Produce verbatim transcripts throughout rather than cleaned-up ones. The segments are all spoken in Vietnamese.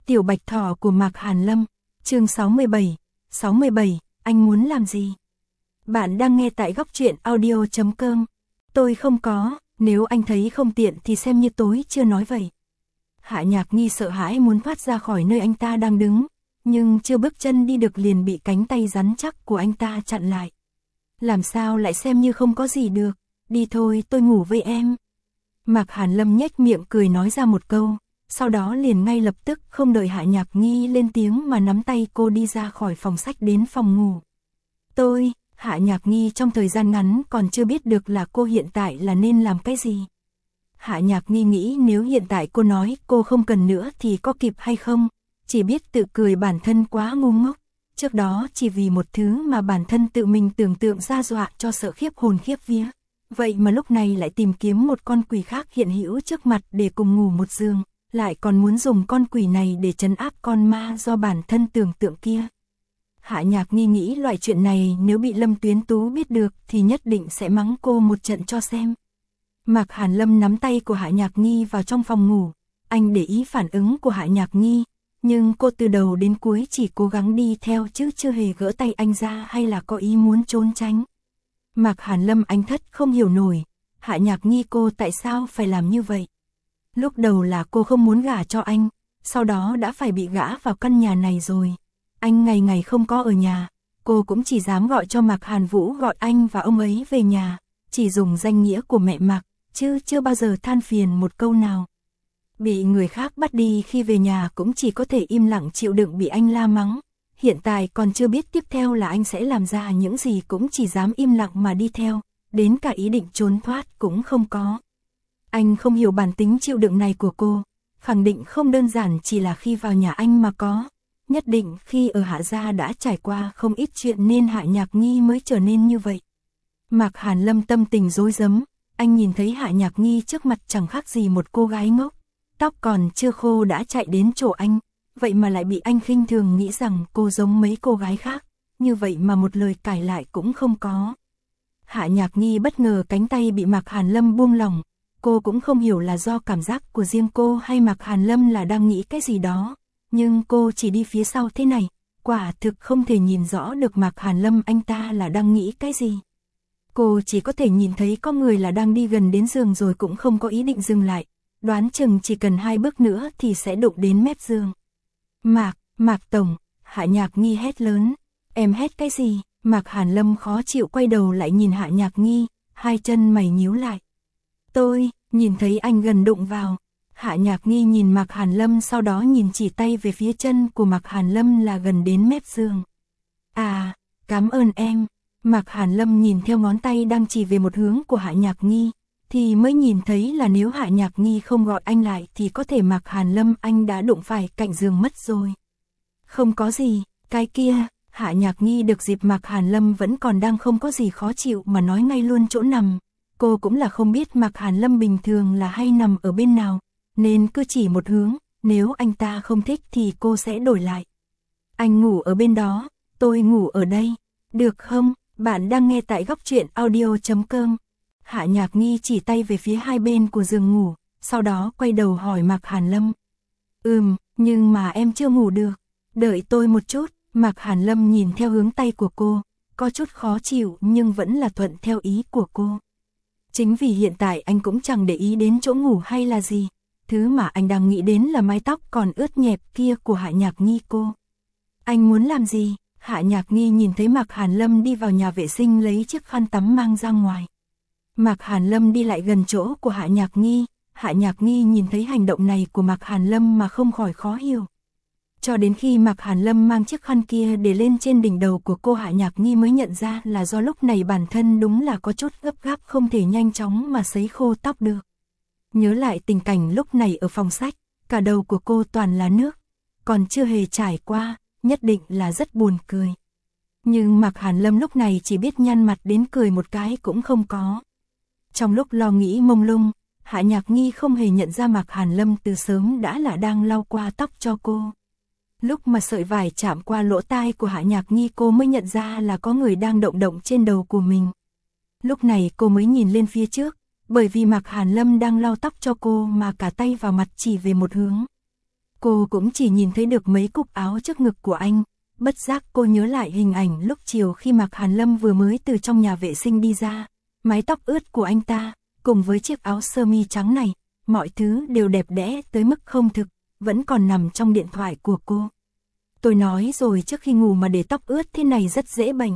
Tiểu Bạch Thỏ của Mạc Hàn Lâm, chương sáu mươi bảy, sáu mươi bảy, anh muốn làm gì? Bạn đang nghe tại góc truyện audio chấm com. Tôi không có, nếu anh thấy không tiện thì xem như tối chưa nói vậy. Hạ Nhạc Nghi sợ hãi muốn thoát ra khỏi nơi anh ta đang đứng, nhưng chưa bước chân đi được liền bị cánh tay rắn chắc của anh ta chặn lại. Làm sao lại xem như không có gì được, đi thôi tôi ngủ với em. Mạc Hàn Lâm nhếch miệng cười nói ra một câu, sau đó liền ngay lập tức không đợi Hạ Nhạc Nghi lên tiếng mà nắm tay cô đi ra khỏi phòng sách đến phòng ngủ. Tôi, Hạ Nhạc Nghi trong thời gian ngắn còn chưa biết được là cô hiện tại là nên làm cái gì. Hạ Nhạc Nghi nghĩ nếu hiện tại cô nói cô không cần nữa thì có kịp hay không, chỉ biết tự cười bản thân quá ngu ngốc. Trước đó chỉ vì một thứ mà bản thân tự mình tưởng tượng ra dọa cho sợ khiếp hồn khiếp vía. Vậy mà lúc này lại tìm kiếm một con quỷ khác hiện hữu trước mặt để cùng ngủ một giường, lại còn muốn dùng con quỷ này để trấn áp con ma do bản thân tưởng tượng kia. Hạ Nhạc Nghi nghĩ loại chuyện này nếu bị Lâm Tuyến Tú biết được thì nhất định sẽ mắng cô một trận cho xem. Mạc Hàn Lâm nắm tay của Hạ Nhạc Nghi vào trong phòng ngủ, anh để ý phản ứng của Hạ Nhạc Nghi, nhưng cô từ đầu đến cuối chỉ cố gắng đi theo chứ chưa hề gỡ tay anh ra hay là có ý muốn trốn tránh. Mạc Hàn Lâm anh thất không hiểu nổi, Hạ Nhạc Nghi cô tại sao phải làm như vậy. Lúc đầu là cô không muốn gả cho anh, sau đó đã phải bị gả vào căn nhà này rồi. Anh ngày ngày không có ở nhà, cô cũng chỉ dám gọi cho Mạc Hàn Vũ gọi anh và ông ấy về nhà, chỉ dùng danh nghĩa của mẹ Mạc, chứ chưa bao giờ than phiền một câu nào. Bị người khác bắt đi khi về nhà cũng chỉ có thể im lặng chịu đựng bị anh la mắng. Hiện tại còn chưa biết tiếp theo là anh sẽ làm ra những gì cũng chỉ dám im lặng mà đi theo, đến cả ý định trốn thoát cũng không có. Anh không hiểu bản tính chịu đựng này của cô, khẳng định không đơn giản chỉ là khi vào nhà anh mà có. Nhất định khi ở Hạ gia đã trải qua không ít chuyện nên Hạ Nhạc Nghi mới trở nên như vậy. Mạc Hàn Lâm tâm tình rối rắm, anh nhìn thấy Hạ Nhạc Nghi trước mặt chẳng khác gì một cô gái ngốc, tóc còn chưa khô đã chạy đến chỗ anh, vậy mà lại bị anh khinh thường nghĩ rằng cô giống mấy cô gái khác, như vậy mà một lời cãi lại cũng không có. Hạ Nhạc Nghi bất ngờ cánh tay bị Mạc Hàn Lâm buông lỏng, cô cũng không hiểu là do cảm giác của riêng cô hay Mạc Hàn Lâm là đang nghĩ cái gì đó, nhưng cô chỉ đi phía sau thế này, quả thực không thể nhìn rõ được Mạc Hàn Lâm anh ta là đang nghĩ cái gì. Cô chỉ có thể nhìn thấy có người là đang đi gần đến giường rồi cũng không có ý định dừng lại, đoán chừng chỉ cần hai bước nữa thì sẽ đụng đến mép giường. Mạc, Mạc Tổng, Hạ Nhạc Nghi hét lớn, em hét cái gì? Mạc Hàn Lâm khó chịu quay đầu lại nhìn Hạ Nhạc Nghi, hai chân mày nhíu lại. Tôi, nhìn thấy anh gần đụng vào. Hạ Nhạc Nghi nhìn Mạc Hàn Lâm sau đó nhìn chỉ tay về phía chân của Mạc Hàn Lâm là gần đến mép giường. À, cảm ơn em. Mạc Hàn Lâm nhìn theo ngón tay đang chỉ về một hướng của Hạ Nhạc Nghi, thì mới nhìn thấy là nếu Hạ Nhạc Nghi không gọi anh lại thì có thể Mạc Hàn Lâm anh đã đụng phải cạnh giường mất rồi. Không có gì, cái kia, Hạ Nhạc Nghi được dịp Mạc Hàn Lâm vẫn còn đang không có gì khó chịu mà nói ngay luôn chỗ nằm. Cô cũng là không biết Mạc Hàn Lâm bình thường là hay nằm ở bên nào, nên cứ chỉ một hướng, nếu anh ta không thích thì cô sẽ đổi lại. Anh ngủ ở bên đó, tôi ngủ ở đây, được không? Bạn đang nghe tại góc truyện audio chấm com. Hạ Nhạc Nghi chỉ tay về phía hai bên của giường ngủ, sau đó quay đầu hỏi Mạc Hàn Lâm. Ừm, nhưng mà em chưa ngủ được, đợi tôi một chút. Mạc Hàn Lâm nhìn theo hướng tay của cô, có chút khó chịu nhưng vẫn là thuận theo ý của cô. Chính vì hiện tại anh cũng chẳng để ý đến chỗ ngủ hay là gì, thứ mà anh đang nghĩ đến là mái tóc còn ướt nhẹp kia của Hạ Nhạc Nghi cô. Anh muốn làm gì? Hạ Nhạc Nghi nhìn thấy Mạc Hàn Lâm đi vào nhà vệ sinh lấy chiếc khăn tắm mang ra ngoài. Mạc Hàn Lâm đi lại gần chỗ của Hạ Nhạc Nghi, Hạ Nhạc Nghi nhìn thấy hành động này của Mạc Hàn Lâm mà không khỏi khó hiểu. Cho đến khi Mạc Hàn Lâm mang chiếc khăn kia để lên trên đỉnh đầu của cô, Hạ Nhạc Nghi mới nhận ra là do lúc này bản thân đúng là có chút gấp gáp không thể nhanh chóng mà sấy khô tóc được. Nhớ lại tình cảnh lúc này ở phòng sách, cả đầu của cô toàn là nước, còn chưa hề trải qua, nhất định là rất buồn cười. Nhưng Mạc Hàn Lâm lúc này chỉ biết nhăn mặt đến cười một cái cũng không có. Trong lúc lo nghĩ mông lung, Hạ Nhạc Nghi không hề nhận ra Mạc Hàn Lâm từ sớm đã là đang lau qua tóc cho cô. Lúc mà sợi vải chạm qua lỗ tai của Hạ Nhạc Nghi cô mới nhận ra là có người đang động động trên đầu của mình. Lúc này cô mới nhìn lên phía trước, bởi vì Mạc Hàn Lâm đang lau tóc cho cô mà cả tay vào mặt chỉ về một hướng. Cô cũng chỉ nhìn thấy được mấy cúc áo trước ngực của anh, bất giác cô nhớ lại hình ảnh lúc chiều khi Mạc Hàn Lâm vừa mới từ trong nhà vệ sinh đi ra, mái tóc ướt của anh ta, cùng với chiếc áo sơ mi trắng này, mọi thứ đều đẹp đẽ tới mức không thực, vẫn còn nằm trong điện thoại của cô. Tôi nói rồi, trước khi ngủ mà để tóc ướt thế này rất dễ bệnh.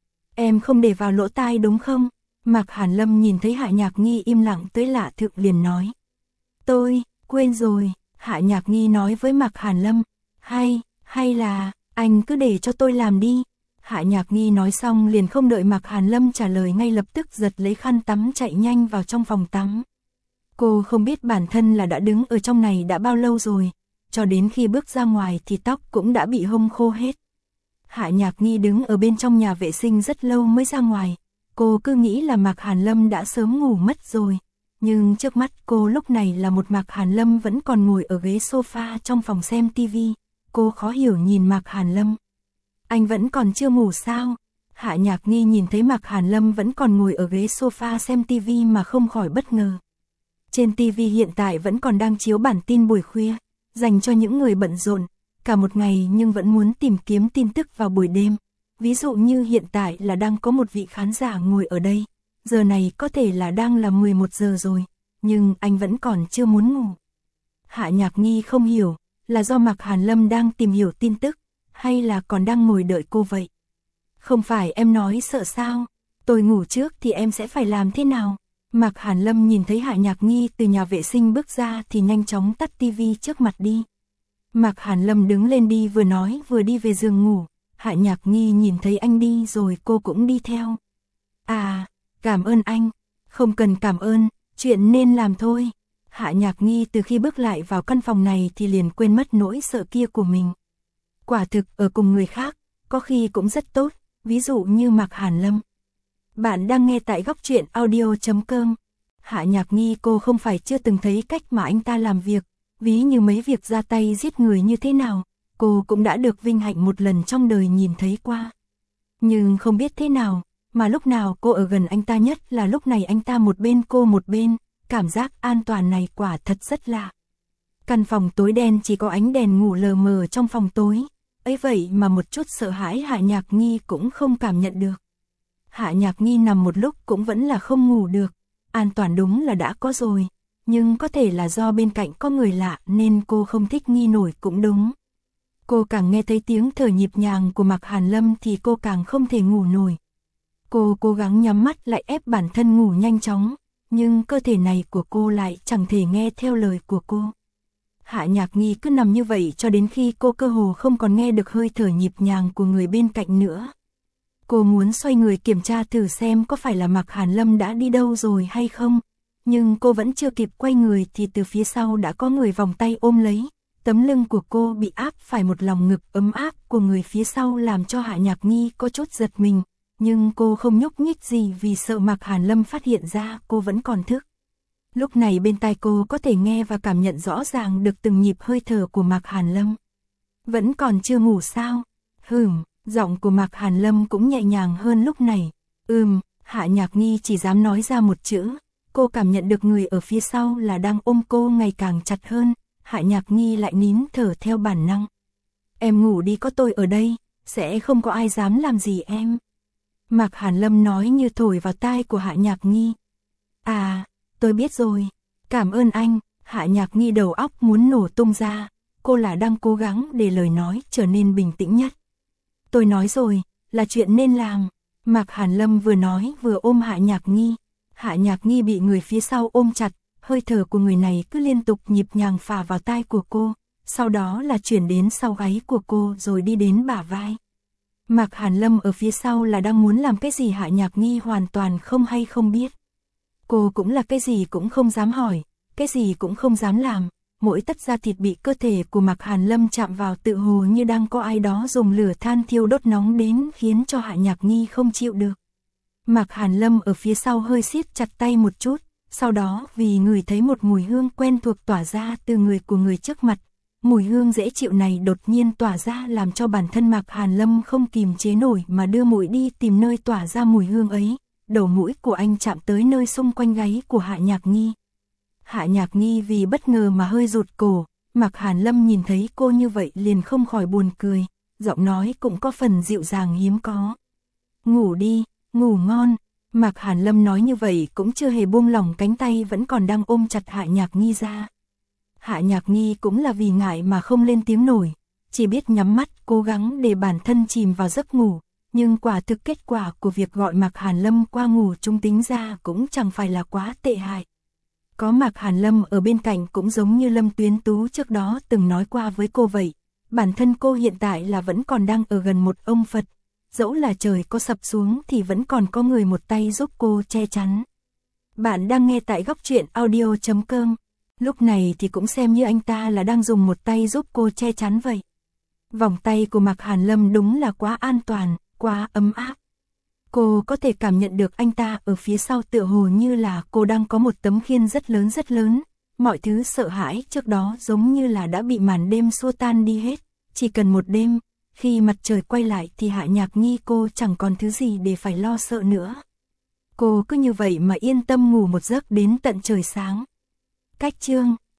Em không để vào lỗ tai đúng không? Mạc Hàn Lâm nhìn thấy Hạ Nhạc Nghi im lặng tới lạ thường liền nói. Tôi, quên rồi, Hạ Nhạc Nghi nói với Mạc Hàn Lâm. Hay, hay là, anh cứ để cho tôi làm đi. Hạ Nhạc Nghi nói xong liền không đợi Mạc Hàn Lâm trả lời ngay lập tức giật lấy khăn tắm chạy nhanh vào trong phòng tắm. Cô không biết bản thân là đã đứng ở trong này đã bao lâu rồi, cho đến khi bước ra ngoài thì tóc cũng đã bị hong khô hết. Hạ Nhạc Nghi đứng ở bên trong nhà vệ sinh rất lâu mới ra ngoài, cô cứ nghĩ là Mạc Hàn Lâm đã sớm ngủ mất rồi, nhưng trước mắt cô lúc này là một Mạc Hàn Lâm vẫn còn ngồi ở ghế sofa trong phòng xem tivi. Cô khó hiểu nhìn Mạc Hàn Lâm. Anh vẫn còn chưa ngủ sao? Hạ Nhạc Nghi nhìn thấy Mạc Hàn Lâm vẫn còn ngồi ở ghế sofa xem tivi mà không khỏi bất ngờ. Trên tivi hiện tại vẫn còn đang chiếu bản tin buổi khuya, dành cho những người bận rộn cả một ngày nhưng vẫn muốn tìm kiếm tin tức vào buổi đêm. Ví dụ như hiện tại là đang có một vị khán giả ngồi ở đây, giờ này có thể là đang là mười một giờ rồi, nhưng anh vẫn còn chưa muốn ngủ. Hạ Nhạc Nghi không hiểu, là do Mạc Hàn Lâm đang tìm hiểu tin tức, hay là còn đang ngồi đợi cô vậy? Không phải em nói sợ sao? Tôi ngủ trước thì em sẽ phải làm thế nào? Mạc Hàn Lâm nhìn thấy Hạ Nhạc Nghi từ nhà vệ sinh bước ra thì nhanh chóng tắt tivi trước mặt đi. Mạc Hàn Lâm đứng lên đi, vừa nói vừa đi về giường ngủ. Hạ Nhạc Nghi nhìn thấy anh đi rồi cô cũng đi theo. À, cảm ơn anh. Không cần cảm ơn, chuyện nên làm thôi. Hạ Nhạc Nghi từ khi bước lại vào căn phòng này thì liền quên mất nỗi sợ kia của mình. Quả thực ở cùng người khác, có khi cũng rất tốt, ví dụ như Mạc Hàn Lâm. Bạn đang nghe tại góc truyện audio chấm com. Hạ Nhạc Nghi cô không phải chưa từng thấy cách mà anh ta làm việc, ví như mấy việc ra tay giết người như thế nào, cô cũng đã được vinh hạnh một lần trong đời nhìn thấy qua. Nhưng không biết thế nào, mà lúc nào cô ở gần anh ta nhất là lúc này anh ta một bên cô một bên, cảm giác an toàn này quả thật rất lạ. Căn phòng tối đen chỉ có ánh đèn ngủ lờ mờ trong phòng tối, ấy vậy mà một chút sợ hãi Hạ Nhạc Nghi cũng không cảm nhận được. Hạ Nhạc Nghi nằm một lúc cũng vẫn là không ngủ được, an toàn đúng là đã có rồi, nhưng có thể là do bên cạnh có người lạ nên cô không thích nghi nổi cũng đúng. Cô càng nghe thấy tiếng thở nhịp nhàng của Mạc Hàn Lâm thì cô càng không thể ngủ nổi. Cô cố gắng nhắm mắt lại ép bản thân ngủ nhanh chóng, nhưng cơ thể này của cô lại chẳng thể nghe theo lời của cô. Hạ Nhạc Nghi cứ nằm như vậy cho đến khi cô cơ hồ không còn nghe được hơi thở nhịp nhàng của người bên cạnh nữa. Cô muốn xoay người kiểm tra thử xem có phải là Mạc Hàn Lâm đã đi đâu rồi hay không, nhưng cô vẫn chưa kịp quay người thì từ phía sau đã có người vòng tay ôm lấy. Tấm lưng của cô bị áp phải một lòng ngực ấm áp của người phía sau làm cho Hạ Nhạc Nghi có chút giật mình, nhưng cô không nhúc nhích gì vì sợ Mạc Hàn Lâm phát hiện ra cô vẫn còn thức. Lúc này bên tai cô có thể nghe và cảm nhận rõ ràng được từng nhịp hơi thở của Mạc Hàn Lâm. Vẫn còn chưa ngủ sao? Hừm, giọng của Mạc Hàn Lâm cũng nhẹ nhàng hơn lúc này. Ừm, Hạ Nhạc Nghi chỉ dám nói ra một chữ. Cô cảm nhận được người ở phía sau là đang ôm cô ngày càng chặt hơn. Hạ Nhạc Nghi lại nín thở theo bản năng. Em ngủ đi, có tôi ở đây, sẽ không có ai dám làm gì em. Mạc Hàn Lâm nói như thổi vào tai của Hạ Nhạc Nghi. À, tôi biết rồi, cảm ơn anh. Hạ Nhạc Nghi đầu óc muốn nổ tung ra, cô là đang cố gắng để lời nói trở nên bình tĩnh nhất. Tôi nói rồi, là chuyện nên làm. Mạc Hàn Lâm vừa nói vừa ôm Hạ Nhạc Nghi. Hạ Nhạc Nghi bị người phía sau ôm chặt, hơi thở của người này cứ liên tục nhịp nhàng phả vào tai của cô, sau đó là chuyển đến sau gáy của cô rồi đi đến bả vai. Mạc Hàn Lâm ở phía sau là đang muốn làm cái gì Hạ Nhạc Nghi hoàn toàn không hay không biết. Cô cũng là cái gì cũng không dám hỏi, cái gì cũng không dám làm, mỗi tấc da thịt bị cơ thể của Mạc Hàn Lâm chạm vào tự hồ như đang có ai đó dùng lửa than thiêu đốt nóng đến khiến cho Hạ Nhạc Nghi không chịu được. Mạc Hàn Lâm ở phía sau hơi siết chặt tay một chút, sau đó vì người thấy một mùi hương quen thuộc tỏa ra từ người của người trước mặt. Mùi hương dễ chịu này đột nhiên tỏa ra làm cho bản thân Mạc Hàn Lâm không kìm chế nổi mà đưa mũi đi tìm nơi tỏa ra mùi hương ấy. Đầu mũi của anh chạm tới nơi xung quanh gáy của Hạ Nhạc Nghi. Hạ Nhạc Nghi vì bất ngờ mà hơi rụt cổ, Mạc Hàn Lâm nhìn thấy cô như vậy liền không khỏi buồn cười, giọng nói cũng có phần dịu dàng hiếm có. Ngủ đi, ngủ ngon. Mạc Hàn Lâm nói như vậy cũng chưa hề buông lỏng cánh tay vẫn còn đang ôm chặt Hạ Nhạc Nghi ra. Hạ Nhạc Nghi cũng là vì ngại mà không lên tiếng nổi, chỉ biết nhắm mắt cố gắng để bản thân chìm vào giấc ngủ, nhưng quả thực kết quả của việc gọi Mạc Hàn Lâm qua ngủ chung tính ra cũng chẳng phải là quá tệ hại. Có Mạc Hàn Lâm ở bên cạnh cũng giống như Lâm Tuyến Tú trước đó từng nói qua với cô vậy, bản thân cô hiện tại là vẫn còn đang ở gần một ông Phật, dẫu là trời có sập xuống thì vẫn còn có người một tay giúp cô che chắn. Bạn đang nghe tại góc truyện audio chấm com, lúc này thì cũng xem như anh ta là đang dùng một tay giúp cô che chắn vậy. Vòng tay của Mạc Hàn Lâm đúng là quá an toàn, quá ấm áp. Cô có thể cảm nhận được anh ta ở phía sau tựa hồ như là cô đang có một tấm khiên rất lớn rất lớn, mọi thứ sợ hãi trước đó giống như là đã bị màn đêm xua tan đi hết, chỉ cần một đêm, khi mặt trời quay lại thì Hạ Nhạc Nghi cô chẳng còn thứ gì để phải lo sợ nữa. Cô cứ như vậy mà yên tâm ngủ một giấc đến tận trời sáng. Cách chương